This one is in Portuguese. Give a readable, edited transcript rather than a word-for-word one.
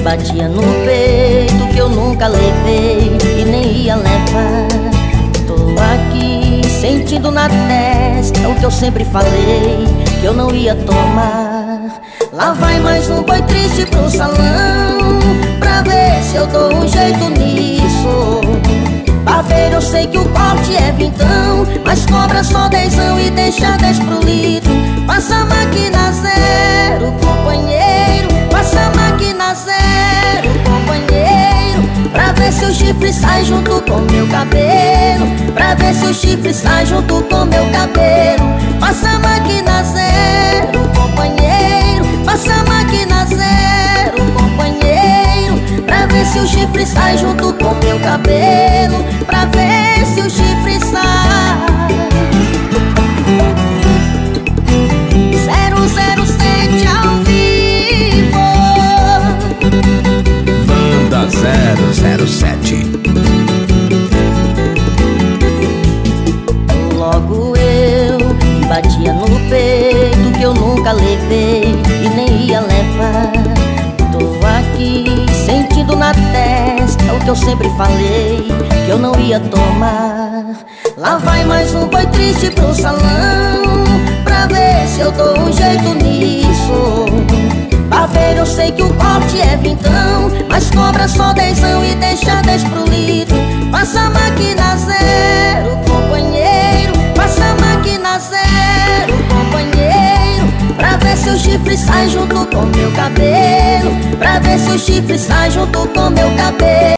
batia no peito que eu nunca levei e nem ia levar. Tô aqui sentindo na testa o que eu sempre falei que eu não ia tomar. Lá vai mais um boi triste pro salão pra ver se eu dou um jeito nisso. Barbeiro, eu sei que o corte é vintão, mas cobra só dezão e deixa 10 pro litro. Passa a máquina zero, companheiro. Passa a máquina zero, companheiro, pra ver se o chifre sai junto com meu cabelo. Pra ver se o chifre sai junto com meu cabelo. Passa a máquina zero, companheiro. Passa a máquina zero, companheiro, pra ver se o chifre sai junto com meu cabelo. Pra ver se o chifre sai. 007 ao vivo. Banda 007. Logo eu que batia no peito que eu nunca levei e nem ia levar. Tô aqui sentindo na testa o que eu sempre falei que eu não ia tomar. Lá vai mais um boi triste pro salão pra ver se eu dou um jeito nisso. Barbeiro, eu sei que o corte é vintão, mas cobra só dezão e deixa 10 pro litro. Passa a máquina zero, companheiro. Passa a máquina zero, companheiro, pra ver se o chifre sai junto com meu cabelo. Pra ver se o chifre sai junto com meu cabelo.